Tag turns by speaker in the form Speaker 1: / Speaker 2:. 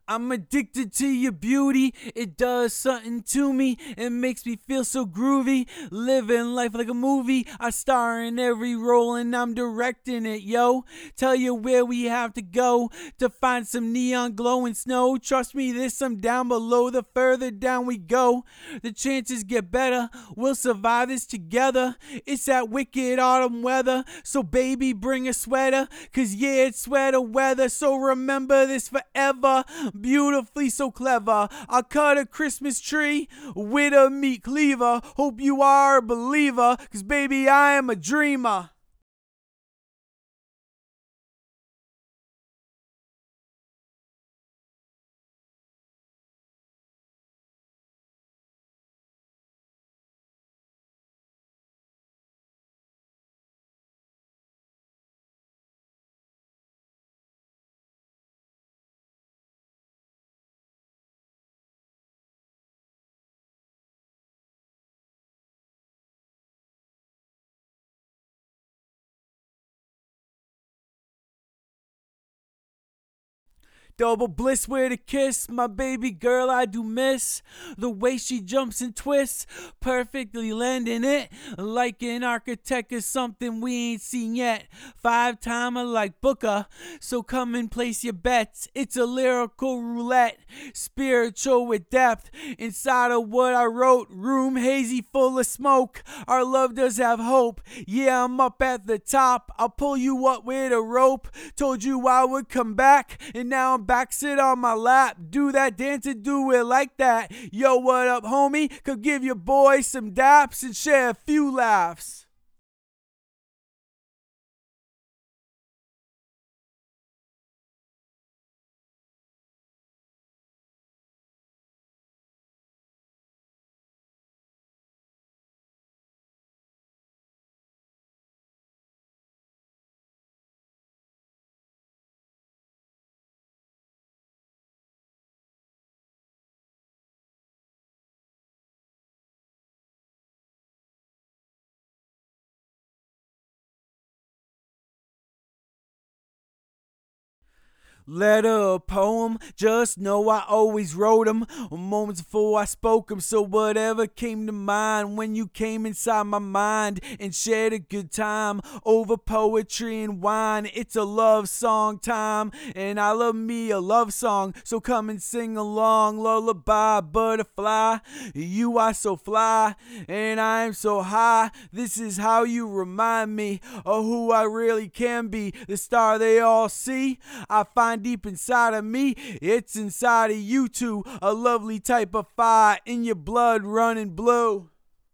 Speaker 1: I'm addicted to your beauty. It does something to me. It makes me feel so groovy. Living life like a movie. I star in every role and I'm directing it, yo. Tell you where we have to go to find some neon glowing snow. Trust me, there's some down below. The further down we go, the chances get better. We'll survive this together. It's that wicked autumn weather. So baby, bring a sweater. Cause yeah, it's sweater weather. So remember this forever. Beautifully so clever. I'll cut a Christmas tree with a meat cleaver. Hope you are a believer. Cause baby, I am a dreamer. Double bliss with a kiss, my baby girl I do miss. The way she jumps and twists, perfectly landing it. Like an architect is something we ain't seen yet. 5-timer like Booker, so come and place your bets. It's a lyrical roulette, spiritual with depth. Inside of what I wrote, room hazy full of smoke. Our love does have hope, yeah I'm up at the top. I'll pull you up with a rope. Told you I would come back, and now I'm back, sit on my lap, do that dance and do it like that. Yo, what up, homie? Come give your boy some daps and share a few laughs. Letter, a poem, just know I always wrote 'em moments before I spoke 'em. So whatever came to mind when you came inside my mind and shared a good time over poetry and wine. It's a love song time, and I love me a love song. So come and sing along, lullaby, butterfly. You are so fly, and I am so high. This is how you remind me of who I really can be. The star they all see, I find deep inside of me. It's inside of you too, a lovely type of fire in your blood running blue.